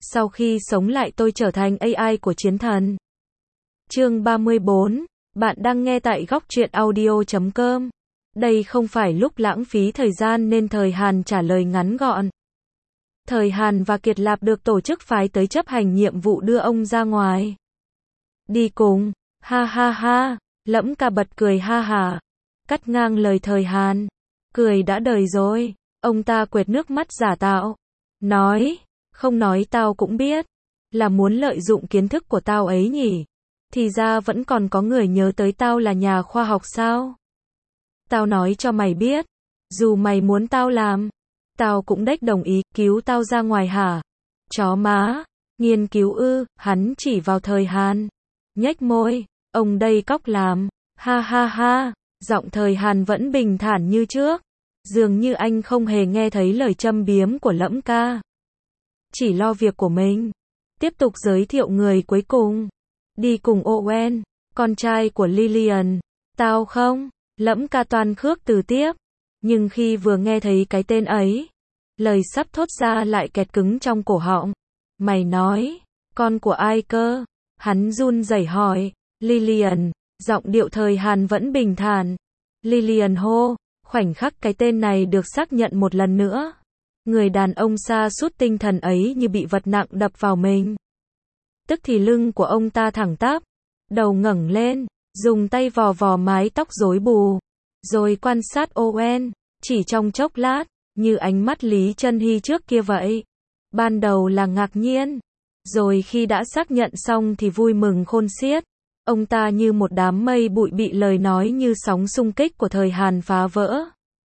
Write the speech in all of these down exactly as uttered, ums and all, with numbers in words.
Sau khi sống lại tôi trở thành a i của chiến thần. Chương ba mươi bốn, bạn đang nghe tại góc truyện audio chấm com. Đây không phải lúc lãng phí thời gian nên Thời Hàn trả lời ngắn gọn. Thời Hàn và Kiệt Lạp được tổ chức phái tới chấp hành nhiệm vụ đưa ông ra ngoài. Đi cùng, ha ha ha, Lẫm Ca bật cười ha hả, cắt ngang lời Thời Hàn. Cười đã đời rồi, ông ta quệt nước mắt giả tạo. Nói, không nói tao cũng biết, là muốn lợi dụng kiến thức của tao ấy nhỉ. Thì ra vẫn còn có người nhớ tới tao là nhà khoa học sao? Tao nói cho mày biết, dù mày muốn tao làm, tao cũng đếch đồng ý, cứu tao ra ngoài hả? Chó má, nghiên cứu ư, hắn chỉ vào Thời Hàn. Nhếch môi, ông đây cóc làm, ha ha ha, giọng Thời Hàn vẫn bình thản như trước. Dường như anh không hề nghe thấy lời châm biếm của Lẫm Ca. Chỉ lo việc của mình. Tiếp tục giới thiệu người cuối cùng. Đi cùng Owen, con trai của Lillian. Tao không? Lẫm Ca toan khước từ tiếp. Nhưng khi vừa nghe thấy cái tên ấy, lời sắp thốt ra lại kẹt cứng trong cổ họng. Mày nói, con của ai cơ? Hắn run rẩy hỏi. Lillian, giọng điệu Thời Hàn vẫn bình thản. Lillian hô, khoảnh khắc cái tên này được xác nhận một lần nữa. Người đàn ông sa sút tinh thần ấy như bị vật nặng đập vào mình. Tức thì lưng của ông ta thẳng tắp, đầu ngẩng lên, dùng tay vò vò mái tóc rối bù, rồi quan sát Owen, chỉ trong chốc lát, như ánh mắt Lý Chân Hy trước kia vậy. Ban đầu là ngạc nhiên, rồi khi đã xác nhận xong thì vui mừng khôn xiết. Ông ta như một đám mây bụi bị lời nói như sóng xung kích của Thời Hàn phá vỡ.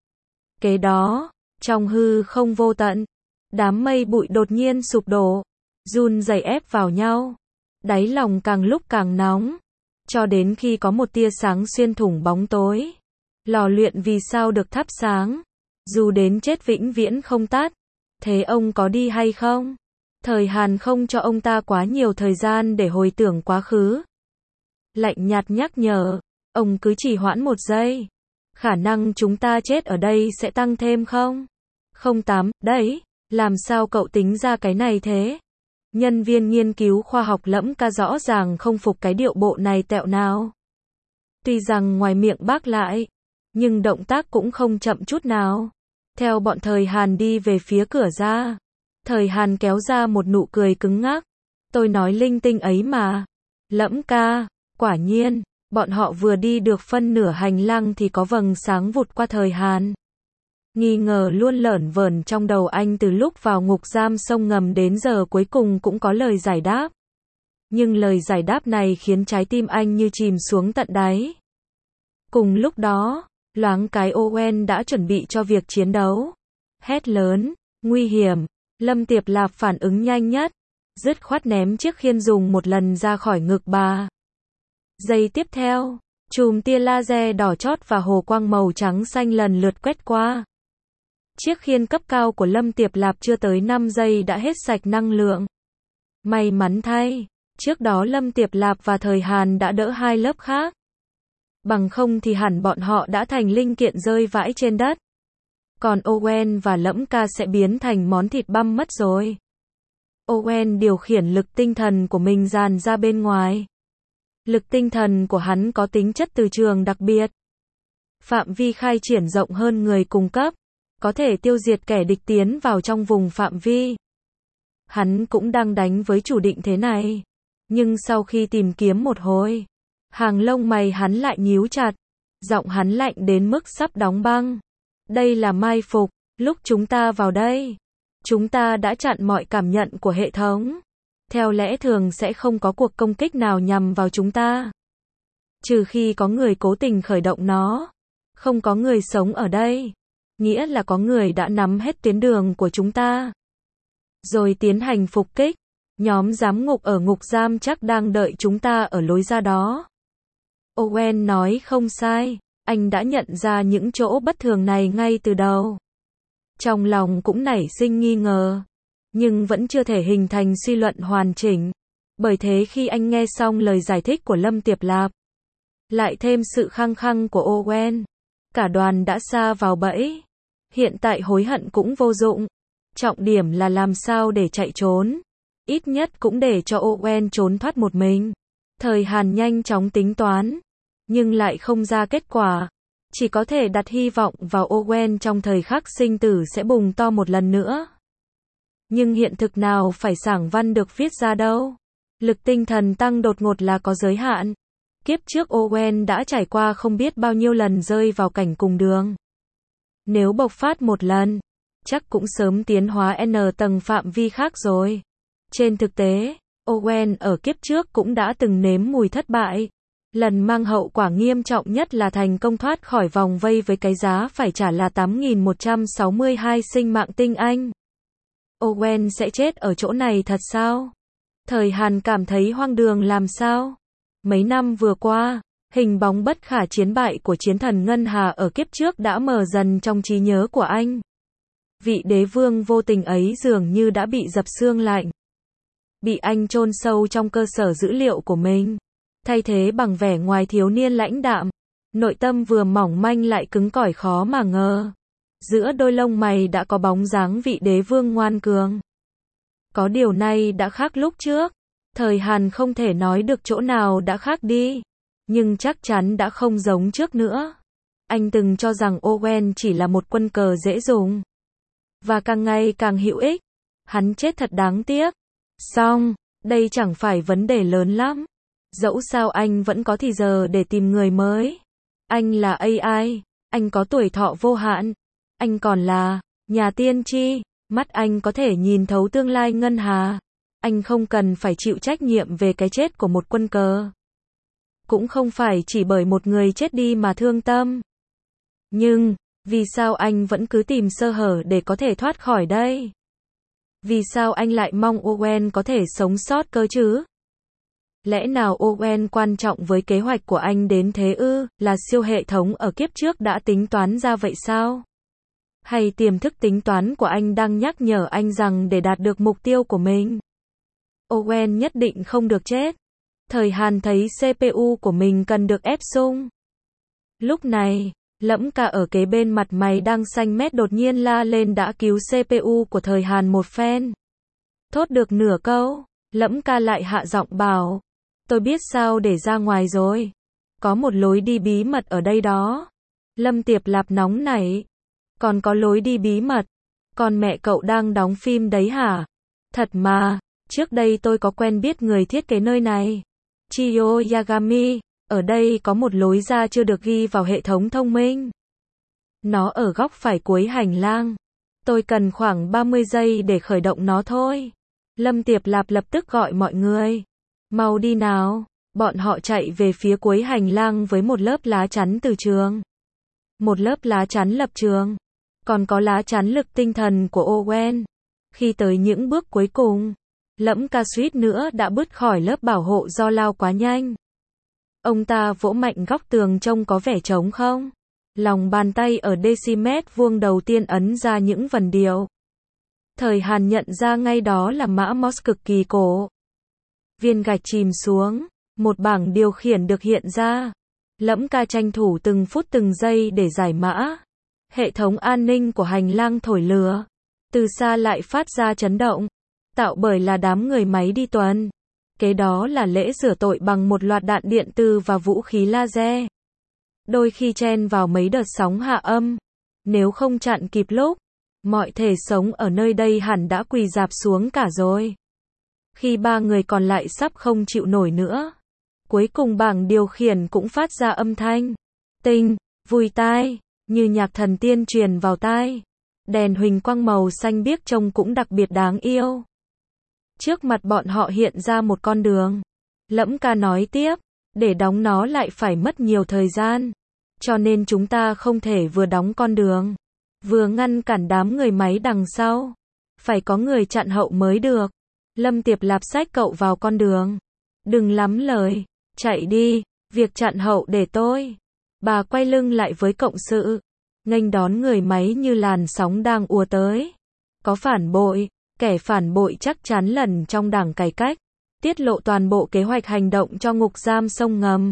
Kế đó, trong hư không vô tận, đám mây bụi đột nhiên sụp đổ, run rẩy ép vào nhau. Đáy lòng càng lúc càng nóng, cho đến khi có một tia sáng xuyên thủng bóng tối. Lò luyện vì sao được thắp sáng, dù đến chết vĩnh viễn không tắt. Thế ông có đi hay không? Thời Hàn không cho ông ta quá nhiều thời gian để hồi tưởng quá khứ. Lạnh nhạt nhắc nhở, ông cứ trì hoãn một giây. Khả năng chúng ta chết ở đây sẽ tăng thêm không? Không tám, đấy, làm sao cậu tính ra cái này thế? Nhân viên nghiên cứu khoa học Lẫm Ca rõ ràng không phục cái điệu bộ này tẹo nào. Tuy rằng ngoài miệng bác lại, nhưng động tác cũng không chậm chút nào. Theo bọn Thời Hàn đi về phía cửa ra, Thời Hàn kéo ra một nụ cười cứng ngắc. Tôi nói linh tinh ấy mà. Lẫm Ca, quả nhiên, bọn họ vừa đi được phân nửa hành lang thì có vầng sáng vụt qua Thời Hàn. Nghi ngờ luôn lởn vởn trong đầu anh từ lúc vào ngục giam sông ngầm đến giờ cuối cùng cũng có lời giải đáp. Nhưng lời giải đáp này khiến trái tim anh như chìm xuống tận đáy. Cùng lúc đó, loáng cái Owen đã chuẩn bị cho việc chiến đấu. Hét lớn, nguy hiểm, Lâm Tiệp Lạp phản ứng nhanh nhất, dứt khoát ném chiếc khiên dùng một lần ra khỏi ngực bà. Giây tiếp theo, chùm tia laser đỏ chót và hồ quang màu trắng xanh lần lượt quét qua. Chiếc khiên cấp cao của Lâm Tiệp Lạp chưa tới năm giây đã hết sạch năng lượng. May mắn thay, trước đó Lâm Tiệp Lạp và Thời Hàn đã đỡ hai lớp khác. Bằng không thì hẳn bọn họ đã thành linh kiện rơi vãi trên đất. Còn Owen và Lẫm Ca sẽ biến thành món thịt băm mất rồi. Owen điều khiển lực tinh thần của mình dàn ra bên ngoài. Lực tinh thần của hắn có tính chất từ trường đặc biệt. Phạm vi khai triển rộng hơn người cùng cấp, có thể tiêu diệt kẻ địch tiến vào trong vùng phạm vi. Hắn cũng đang đánh với chủ định thế này. Nhưng sau khi tìm kiếm một hồi, hàng lông mày hắn lại nhíu chặt. Giọng hắn lạnh đến mức sắp đóng băng. Đây là mai phục, lúc chúng ta vào đây, chúng ta đã chặn mọi cảm nhận của hệ thống. Theo lẽ thường sẽ không có cuộc công kích nào nhằm vào chúng ta. Trừ khi có người cố tình khởi động nó. Không có người sống ở đây. Nghĩa là có người đã nắm hết tuyến đường của chúng ta. Rồi tiến hành phục kích. Nhóm giám ngục ở ngục giam chắc đang đợi chúng ta ở lối ra đó. Owen nói không sai. Anh đã nhận ra những chỗ bất thường này ngay từ đầu. Trong lòng cũng nảy sinh nghi ngờ. Nhưng vẫn chưa thể hình thành suy luận hoàn chỉnh. Bởi thế khi anh nghe xong lời giải thích của Lâm Tiệp Lạp, lại thêm sự khăng khăng của Owen, cả đoàn đã sa vào bẫy. Hiện tại hối hận cũng vô dụng. Trọng điểm là làm sao để chạy trốn. ít nhất cũng để cho Owen trốn thoát một mình. Thời Hàn nhanh chóng tính toán, nhưng lại không ra kết quả. Chỉ có thể đặt hy vọng vào Owen trong thời khắc sinh tử sẽ bùng to một lần nữa. Nhưng hiện thực nào phải sảng văn được viết ra đâu. Lực tinh thần tăng đột ngột là có giới hạn. Kiếp trước Owen đã trải qua không biết bao nhiêu lần rơi vào cảnh cùng đường. Nếu bộc phát một lần, chắc cũng sớm tiến hóa N tầng phạm vi khác rồi. Trên thực tế, Owen ở kiếp trước cũng đã từng nếm mùi thất bại. Lần mang hậu quả nghiêm trọng nhất là thành công thoát khỏi vòng vây với cái giá phải trả là tám nghìn một trăm sáu mươi hai sinh mạng tinh anh. Owen sẽ chết ở chỗ này thật sao? Thời Hàn cảm thấy hoang đường làm sao? Mấy năm vừa qua, hình bóng bất khả chiến bại của chiến thần Ngân Hà ở kiếp trước đã mờ dần trong trí nhớ của anh. Vị đế vương vô tình ấy dường như đã bị dập xương lạnh. Bị anh chôn sâu trong cơ sở dữ liệu của mình. Thay thế bằng vẻ ngoài thiếu niên lãnh đạm. Nội tâm vừa mỏng manh lại cứng cỏi khó mà ngờ. Giữa đôi lông mày đã có bóng dáng vị đế vương ngoan cường. Có điều này đã khác lúc trước. Thời Hàn không thể nói được chỗ nào đã khác đi. Nhưng chắc chắn đã không giống trước nữa. Anh từng cho rằng Owen chỉ là một quân cờ dễ dùng. Và càng ngày càng hữu ích. Hắn chết thật đáng tiếc. Xong, đây chẳng phải vấn đề lớn lắm. Dẫu sao anh vẫn có thì giờ để tìm người mới. Anh là a i, anh có tuổi thọ vô hạn. Anh còn là nhà tiên tri, mắt anh có thể nhìn thấu tương lai Ngân Hà. Anh không cần phải chịu trách nhiệm về cái chết của một quân cờ. Cũng không phải chỉ bởi một người chết đi mà thương tâm. Nhưng, vì sao anh vẫn cứ tìm sơ hở để có thể thoát khỏi đây? Vì sao anh lại mong Owen có thể sống sót cơ chứ? Lẽ nào Owen quan trọng với kế hoạch của anh đến thế ư, là siêu hệ thống ở kiếp trước đã tính toán ra vậy sao? Hay tiềm thức tính toán của anh đang nhắc nhở anh rằng để đạt được mục tiêu của mình, Owen nhất định không được chết. Thời Hàn thấy xê pê u của mình cần được ép sung. Lúc này, Lẫm Ca ở kế bên mặt mày đang xanh mét đột nhiên la lên đã cứu xê pê u của Thời Hàn một phen. Thốt được nửa câu, Lẫm Ca lại hạ giọng bảo, tôi biết sao để ra ngoài rồi. Có một lối đi bí mật ở đây đó. Lâm Tiệp Lạp nóng nảy. Còn có lối đi bí mật? Còn mẹ cậu đang đóng phim đấy hả? Thật mà, trước đây tôi có quen biết người thiết kế nơi này. Chiyo Yagami, ở đây có một lối ra chưa được ghi vào hệ thống thông minh. Nó ở góc phải cuối hành lang. Tôi cần khoảng ba mươi giây để khởi động nó thôi. Lâm Tiệp Lạp lập tức gọi mọi người. Mau đi nào. Bọn họ chạy về phía cuối hành lang với một lớp lá chắn từ trường. Một lớp lá chắn lập trường. Còn có lá chắn lực tinh thần của Owen. Khi tới những bước cuối cùng, Lẫm Ca suýt nữa đã bứt khỏi lớp bảo hộ do lao quá nhanh. Ông ta vỗ mạnh góc tường trông có vẻ trống không. Lòng bàn tay ở decimet vuông đầu tiên ấn ra những vần điệu. Thời Hàn nhận ra ngay đó là mã Morse cực kỳ cổ. Viên gạch chìm xuống, một bảng điều khiển được hiện ra. Lẫm Ca tranh thủ từng phút từng giây để giải mã. Hệ thống an ninh của hành lang thổi lửa. Từ xa lại phát ra chấn động. Tạo bởi là đám người máy đi tuần. Kế đó là lễ rửa tội bằng một loạt đạn điện tử và vũ khí laser. Đôi khi chen vào mấy đợt sóng hạ âm. Nếu không chặn kịp lúc, mọi thể sống ở nơi đây hẳn đã quỳ rạp xuống cả rồi. Khi ba người còn lại sắp không chịu nổi nữa, cuối cùng bảng điều khiển cũng phát ra âm thanh tinh, vui tai, như nhạc thần tiên truyền vào tai. Đèn huỳnh quang màu xanh biếc trông cũng đặc biệt đáng yêu. Trước mặt bọn họ hiện ra một con đường. Lẫm Ca nói tiếp, để đóng nó lại phải mất nhiều thời gian. Cho nên chúng ta không thể vừa đóng con đường, vừa ngăn cản đám người máy đằng sau. Phải có người chặn hậu mới được. Lâm Tiệp Lạp xách cậu vào con đường. Đừng lắm lời, chạy đi, việc chặn hậu để tôi. Bà quay lưng lại với cộng sự, nghênh đón người máy như làn sóng đang ùa tới. Có phản bội, kẻ phản bội chắc chắn lần trong đảng cải cách, tiết lộ toàn bộ kế hoạch hành động cho ngục giam sông ngầm.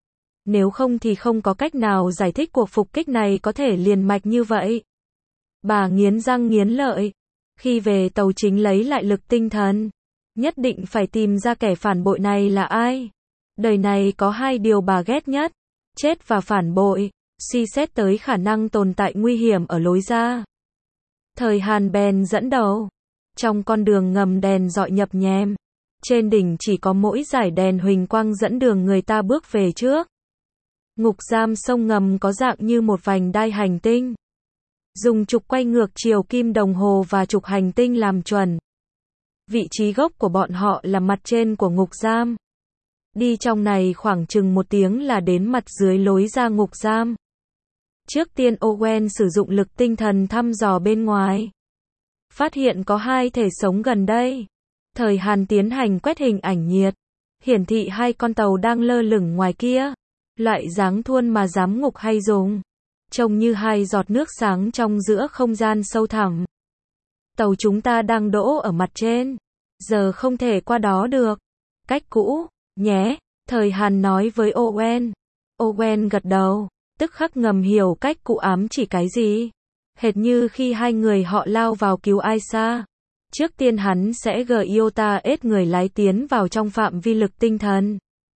Nếu không thì không có cách nào giải thích cuộc phục kích này có thể liền mạch như vậy. Bà nghiến răng nghiến lợi. Khi về tàu chính lấy lại lực tinh thần, Nhất định phải tìm ra kẻ phản bội này là ai. Đời này có hai điều bà ghét nhất, chết và phản bội. Suy xét tới khả năng tồn tại nguy hiểm ở lối ra, Thời Hàn bèn dẫn đầu. Trong con đường ngầm đèn rọi nhập nhèm. Trên đỉnh chỉ có mỗi dải đèn huỳnh quang dẫn đường người ta bước về trước. Ngục giam sông ngầm có dạng như một vành đai hành tinh. Dùng trục quay ngược chiều kim đồng hồ và trục hành tinh làm chuẩn. Vị trí gốc của bọn họ là mặt trên của ngục giam. Đi trong này khoảng chừng một tiếng là đến mặt dưới lối ra ngục giam. Trước tiên Owen sử dụng lực tinh thần thăm dò bên ngoài. Phát hiện có hai thể sống gần đây. Thời Hàn tiến hành quét hình ảnh nhiệt. Hiển thị hai con tàu đang lơ lửng ngoài kia. Loại dáng thuôn mà giám ngục hay dùng. Trông như hai giọt nước sáng trong giữa không gian sâu thẳm. Tàu chúng ta đang đỗ ở mặt trên. Giờ không thể qua đó được. Cách cũ, nhé. Thời Hàn nói với Owen. Owen gật đầu. Tức khắc ngầm hiểu cách cụ ám chỉ cái gì. Hệt như khi hai người họ lao vào cứu Aisha. Trước tiên hắn sẽ gợi Iota ết người lái tiến vào trong phạm vi lực tinh thần.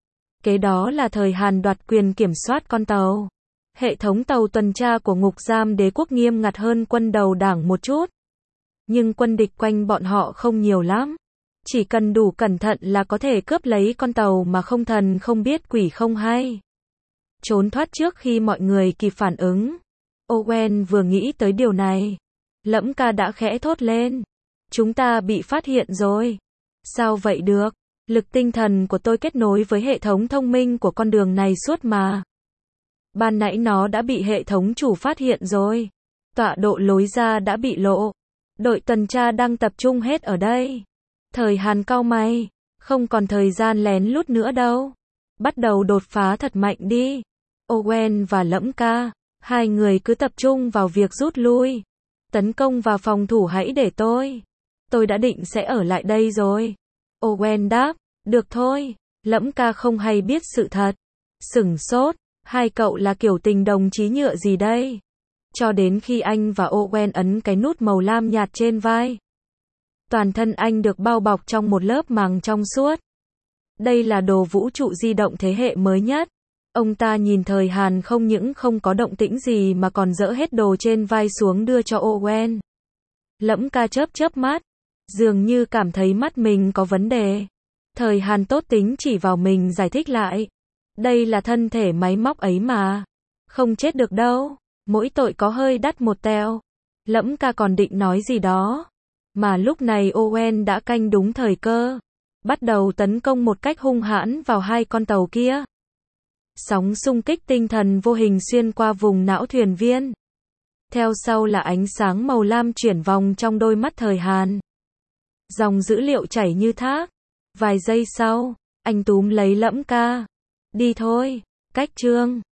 Kế đó là Thời Hàn đoạt quyền kiểm soát con tàu. Hệ thống tàu tuần tra của ngục giam đế quốc nghiêm ngặt hơn quân đầu đảng một chút. Nhưng quân địch quanh bọn họ không nhiều lắm. Chỉ cần đủ cẩn thận là có thể cướp lấy con tàu mà không thần không biết quỷ không hay. Trốn thoát trước khi mọi người kịp phản ứng. Owen vừa nghĩ tới điều này. Lẫm Ca đã khẽ thốt lên. Chúng ta bị phát hiện rồi. Sao vậy được? Lực tinh thần của tôi kết nối với hệ thống thông minh của con đường này suốt mà. Ban nãy nó đã bị hệ thống chủ phát hiện rồi. Tọa độ lối ra đã bị lộ. Đội tuần tra đang tập trung hết ở đây. Thời Hàn cau mày. Không còn thời gian lén lút nữa đâu. Bắt đầu đột phá thật mạnh đi. Owen và Lẫm Ca. Hai người cứ tập trung vào việc rút lui. Tấn công và phòng thủ hãy để tôi. Tôi đã định sẽ ở lại đây rồi. Owen đáp. Được thôi. Lẫm Ca không hay biết sự thật. Sửng sốt. Hai cậu là kiểu tình đồng chí nhựa gì đây? Cho đến khi anh và Owen ấn cái nút màu lam nhạt trên vai. Toàn thân anh được bao bọc trong một lớp màng trong suốt. Đây là đồ vũ trụ di động thế hệ mới nhất. Ông ta nhìn Thời Hàn không những không có động tĩnh gì mà còn dỡ hết đồ trên vai xuống đưa cho Owen. Lẫm Ca chớp chớp mắt. Dường như cảm thấy mắt mình có vấn đề. Thời Hàn tốt tính chỉ vào mình giải thích lại. Đây là thân thể máy móc ấy mà. Không chết được đâu. Mỗi tội có hơi đắt một teo. Lẫm Ca còn định nói gì đó. Mà lúc này Owen đã canh đúng thời cơ. Bắt đầu tấn công một cách hung hãn vào hai con tàu kia. Sóng xung kích tinh thần vô hình xuyên qua vùng não thuyền viên. Theo sau là ánh sáng màu lam chuyển vòng trong đôi mắt Thời Hàn. Dòng dữ liệu chảy như thác. Vài giây sau, anh túm lấy Lẫm Ca. Đi thôi, cách chương.